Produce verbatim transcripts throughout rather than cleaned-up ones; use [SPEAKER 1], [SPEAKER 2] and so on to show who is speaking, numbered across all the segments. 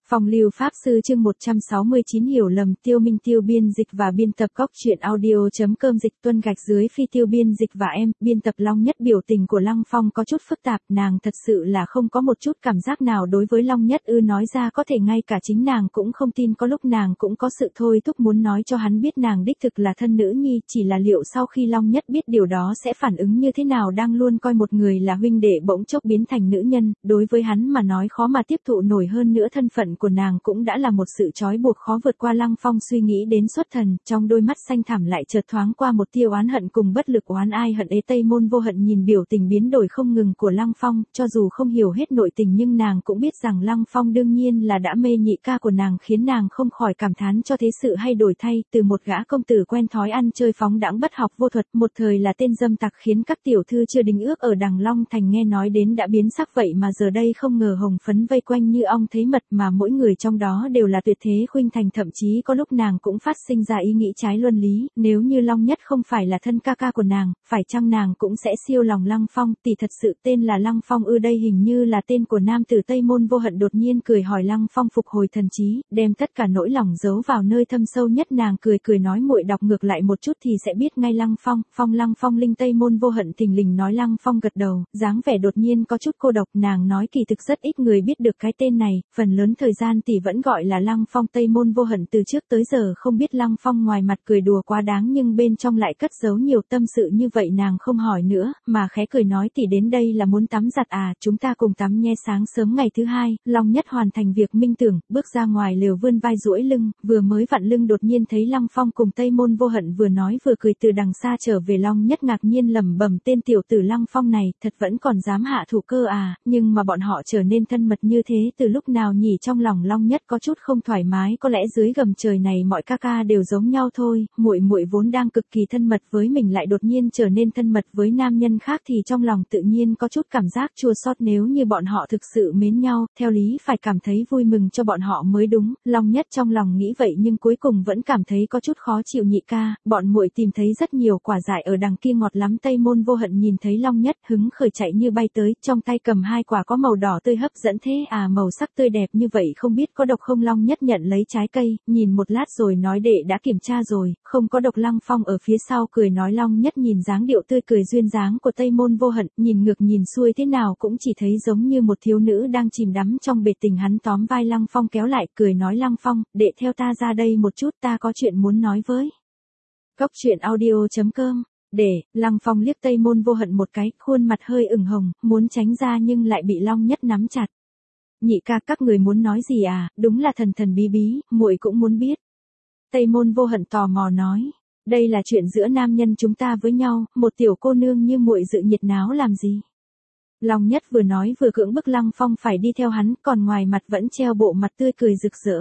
[SPEAKER 1] Phong lưu Pháp sư chương một trăm sáu mươi chín hiểu lầm Tiêu Minh Tiêu biên dịch và biên tập Góc Truyện Audio.com dịch tuân gạch dưới phi Tiêu biên dịch và em, biên tập Long Nhất. Biểu tình của Lăng Phong có chút phức tạp, nàng thật sự là không có một chút cảm giác nào đối với Long Nhất ư, nói ra có thể ngay cả chính nàng cũng không tin, có lúc nàng cũng có sự thôi thúc muốn nói cho hắn biết nàng đích thực là thân nữ nhi, chỉ là liệu sau khi Long Nhất biết điều đó sẽ phản ứng như thế nào, đang luôn coi một người là huynh đệ bỗng chốc biến thành nữ nhân, đối với hắn mà nói khó mà tiếp thụ nổi, hơn nữa thân phận của nàng cũng đã là một sự trói buộc khó vượt qua. Lăng Phong suy nghĩ đến xuất thần, trong đôi mắt xanh thẳm lại chợt thoáng qua một tia oán hận cùng bất lực. Oán ai hận ấy? Tây Môn Vô Hận nhìn biểu tình biến đổi không ngừng của Lăng Phong, cho dù không hiểu hết nội tình nhưng nàng cũng biết rằng Lăng Phong đương nhiên là đã mê nhị ca của nàng, khiến nàng không khỏi cảm thán cho thế sự hay đổi thay, từ một gã công tử quen thói ăn chơi phóng đãng bất học vô thuật, một thời là tên dâm tặc khiến các tiểu thư chưa đính ước ở Đằng Long Thành nghe nói đến đã biến sắc, vậy mà giờ đây không ngờ hồng phấn vây quanh như ong thấy mật, mà mỗi người trong đó đều là tuyệt thế khuynh thành, thậm chí có lúc nàng cũng phát sinh ra ý nghĩ trái luân lý, nếu như Long Nhất không phải là thân ca ca của nàng, phải chăng nàng cũng sẽ siêu lòng Lăng Phong? Tỷ thật sự tên là Lăng Phong ư? Đây hình như là tên của nam tử. Tây Môn Vô Hận đột nhiên cười hỏi. Lăng Phong phục hồi thần trí, đem tất cả nỗi lòng giấu vào nơi thâm sâu nhất, nàng cười cười nói muội đọc ngược lại một chút thì sẽ biết ngay. Lăng Phong, Phong Lăng Phong Linh. Tây Môn Vô Hận thình lình nói. Lăng Phong gật đầu, dáng vẻ đột nhiên có chút cô độc, nàng nói kỳ thực rất ít người biết được cái tên này, phần lớn thời gian tỷ vẫn gọi là Lăng Phong. Tây Môn Vô Hận từ trước tới giờ không biết Lăng Phong ngoài mặt cười đùa quá đáng nhưng bên trong lại cất giấu nhiều tâm sự như vậy, nàng không hỏi nữa, mà khẽ cười nói tỷ đến đây là muốn tắm giặt à, chúng ta cùng tắm nhé. Sáng sớm ngày thứ hai, Long Nhất hoàn thành việc minh tưởng, bước ra ngoài lều vươn vai duỗi lưng, vừa mới vặn lưng đột nhiên thấy Lăng Phong cùng Tây Môn Vô Hận vừa nói vừa cười từ đằng xa trở về. Long Nhất ngạc nhiên lẩm bẩm, tên tiểu tử Lăng Phong này, thật vẫn còn dám hạ thủ cơ à, nhưng mà bọn họ trở nên thân mật như thế từ lúc nào nhỉ? Trong lòng Long Nhất có chút không thoải mái, có lẽ dưới gầm trời này mọi ca ca đều giống nhau thôi, muội muội vốn đang cực kỳ thân mật với mình lại đột nhiên trở nên thân mật với nam nhân khác thì trong lòng tự nhiên có chút cảm giác chua xót, nếu như bọn họ thực sự mến nhau, theo lý phải cảm thấy vui mừng cho bọn họ mới đúng. Long Nhất trong lòng nghĩ vậy nhưng cuối cùng vẫn cảm thấy có chút khó chịu. Nhị ca, bọn muội tìm thấy rất nhiều quả dại ở đằng kia ngọt lắm. Tây Môn Vô Hận nhìn thấy Long Nhất hứng khởi chạy như bay tới, trong tay cầm hai quả có màu đỏ tươi hấp dẫn. Thế à, màu sắc tươi đẹp như vậy không biết có độc không? Long Nhất nhận lấy trái cây, nhìn một lát rồi nói đệ đã kiểm tra rồi, không có độc. Lăng Phong ở phía sau cười nói. Long Nhất nhìn dáng điệu tươi cười duyên dáng của Tây Môn Vô Hận, nhìn ngược nhìn xuôi thế nào cũng chỉ thấy giống như một thiếu nữ đang chìm đắm trong bể tình. Hắn tóm vai Lăng Phong kéo lại, cười nói Lăng Phong, đệ theo ta ra đây một chút, ta có chuyện muốn nói với. Góc Truyện Audio.com Để, Lăng Phong liếc Tây Môn Vô Hận một cái, khuôn mặt hơi ửng hồng, muốn tránh ra nhưng lại bị Long Nhất nắm chặt. Nhị ca, các người muốn nói gì à? Đúng là thần thần bí bí, muội cũng muốn biết. Tây Môn Vô Hận tò mò nói. Đây là chuyện giữa nam nhân chúng ta với nhau, một tiểu cô nương như muội dự nhiệt náo làm gì? Long Nhất vừa nói vừa cưỡng bức Lăng Phong phải đi theo hắn, còn ngoài mặt vẫn treo bộ mặt tươi cười rực rỡ.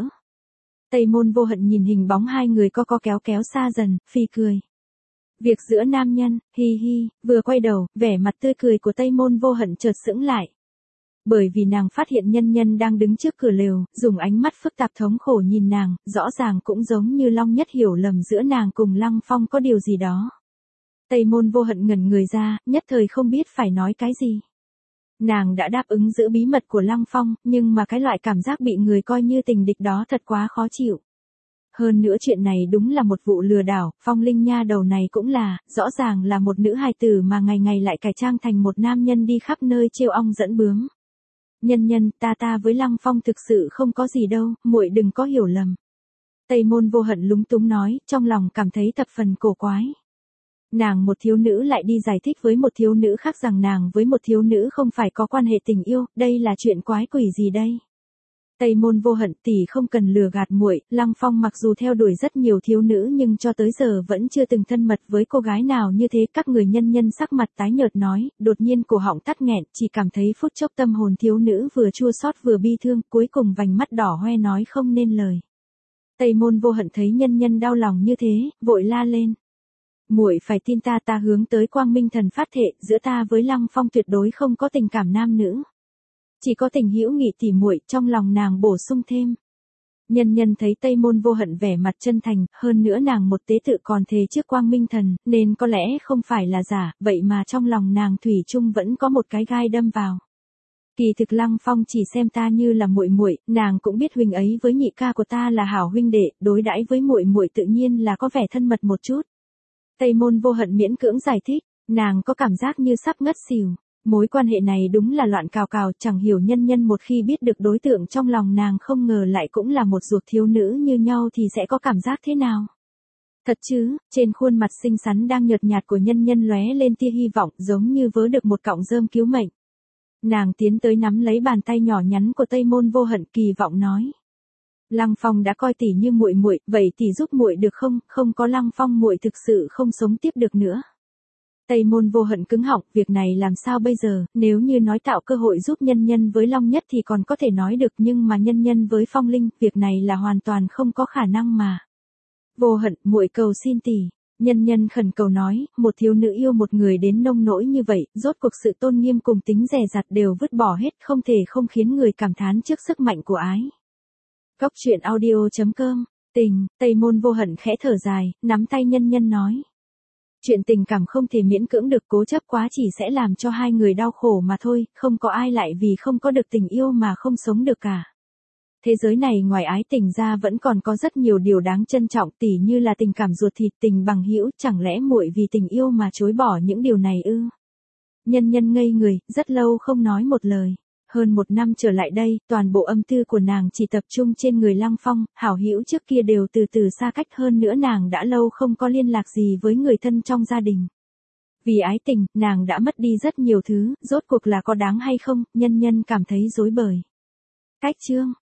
[SPEAKER 1] Tây Môn Vô Hận nhìn hình bóng hai người co co kéo kéo xa dần, phi cười. Việc giữa nam nhân, hi hi, vừa quay đầu, vẻ mặt tươi cười của Tây Môn Vô Hận chợt sững lại. Bởi vì nàng phát hiện Nhân Nhân đang đứng trước cửa lều, dùng ánh mắt phức tạp thống khổ nhìn nàng, rõ ràng cũng giống như Long Nhất hiểu lầm giữa nàng cùng Lăng Phong có điều gì đó. Tây Môn Vô Hận ngẩn người ra, nhất thời không biết phải nói cái gì. Nàng đã đáp ứng giữ bí mật của Lăng Phong, nhưng mà cái loại cảm giác bị người coi như tình địch đó thật quá khó chịu. Hơn nữa chuyện này đúng là một vụ lừa đảo, Phong Linh nha đầu này cũng là, rõ ràng là một nữ hài tử mà ngày ngày lại cải trang thành một nam nhân đi khắp nơi trêu ong dẫn bướm. Nhân Nhân, ta ta với Lăng Phong thực sự không có gì đâu, muội đừng có hiểu lầm. Tây Môn Vô Hận lúng túng nói, trong lòng cảm thấy thập phần cổ quái. Nàng một thiếu nữ lại đi giải thích với một thiếu nữ khác rằng nàng với một thiếu nữ không phải có quan hệ tình yêu, đây là chuyện quái quỷ gì đây? Tây Môn Vô Hận, tỷ không cần lừa gạt muội, Lăng Phong mặc dù theo đuổi rất nhiều thiếu nữ nhưng cho tới giờ vẫn chưa từng thân mật với cô gái nào như thế. Các người nhân nhân sắc mặt tái nhợt nói, đột nhiên cổ họng tắc nghẹn, chỉ cảm thấy phút chốc tâm hồn thiếu nữ vừa chua xót vừa bi thương, cuối cùng vành mắt đỏ hoe nói không nên lời. Tây Môn Vô Hận thấy nhân nhân đau lòng như thế, vội la lên. Muội phải tin ta, ta hướng tới Quang Minh Thần phát thệ, giữa ta với Lăng Phong tuyệt đối không có tình cảm nam nữ. Chỉ có tình hữu nghị tỉ muội. Trong lòng nàng bổ sung thêm. Nhân Nhân thấy Tây Môn Vô Hận vẻ mặt chân thành, hơn nữa nàng một tế tự còn thề trước Quang Minh Thần, nên có lẽ không phải là giả, vậy mà trong lòng nàng thủy chung vẫn có một cái gai đâm vào. Kỳ thực Lăng Phong chỉ xem ta như là muội muội, nàng cũng biết huynh ấy với nhị ca của ta là hảo huynh đệ, đối đãi với muội muội tự nhiên là có vẻ thân mật một chút. Tây Môn Vô Hận miễn cưỡng giải thích, nàng có cảm giác như sắp ngất xỉu. Mối quan hệ này đúng là loạn cào cào, chẳng hiểu nhân nhân một khi biết được đối tượng trong lòng nàng không ngờ lại cũng là một ruột thiếu nữ như nhau thì sẽ có cảm giác thế nào. Thật chứ, trên khuôn mặt xinh xắn đang nhợt nhạt của nhân nhân lóe lên tia hy vọng giống như vớ được một cọng rơm cứu mệnh. Nàng tiến tới nắm lấy bàn tay nhỏ nhắn của Tây Môn Vô Hận kỳ vọng nói. Lăng Phong đã coi tỷ như muội muội, vậy tỷ giúp muội được không, không có Lăng Phong muội thực sự không sống tiếp được nữa. Tây Môn Vô Hận cứng họng, việc này làm sao bây giờ, nếu như nói tạo cơ hội giúp nhân nhân với Long Nhất thì còn có thể nói được nhưng mà nhân nhân với Phong Linh, việc này là hoàn toàn không có khả năng mà. Vô Hận, muội cầu xin tỷ. Nhân nhân khẩn cầu nói, một thiếu nữ yêu một người đến nông nỗi như vậy, rốt cuộc sự tôn nghiêm cùng tính dè dặt đều vứt bỏ hết, không thể không khiến người cảm thán trước sức mạnh của ái. Góc truyện audio chấm com, tình, Tây Môn Vô Hận khẽ thở dài, nắm tay nhân nhân nói. Chuyện tình cảm không thể miễn cưỡng được, cố chấp quá chỉ sẽ làm cho hai người đau khổ mà thôi, không có ai lại vì không có được tình yêu mà không sống được cả. Thế giới này ngoài ái tình ra vẫn còn có rất nhiều điều đáng trân trọng, tỉ như là tình cảm ruột thịt, tình bằng hữu, chẳng lẽ muội vì tình yêu mà chối bỏ những điều này ư? Nhân nhân ngây người, rất lâu không nói một lời. Hơn một năm trở lại đây, toàn bộ âm tư của nàng chỉ tập trung trên người Lăng Phong, hảo hữu trước kia đều từ từ xa cách, hơn nữa nàng đã lâu không có liên lạc gì với người thân trong gia đình. Vì ái tình, nàng đã mất đi rất nhiều thứ, rốt cuộc là có đáng hay không, nhân nhân cảm thấy rối bời. Cách chương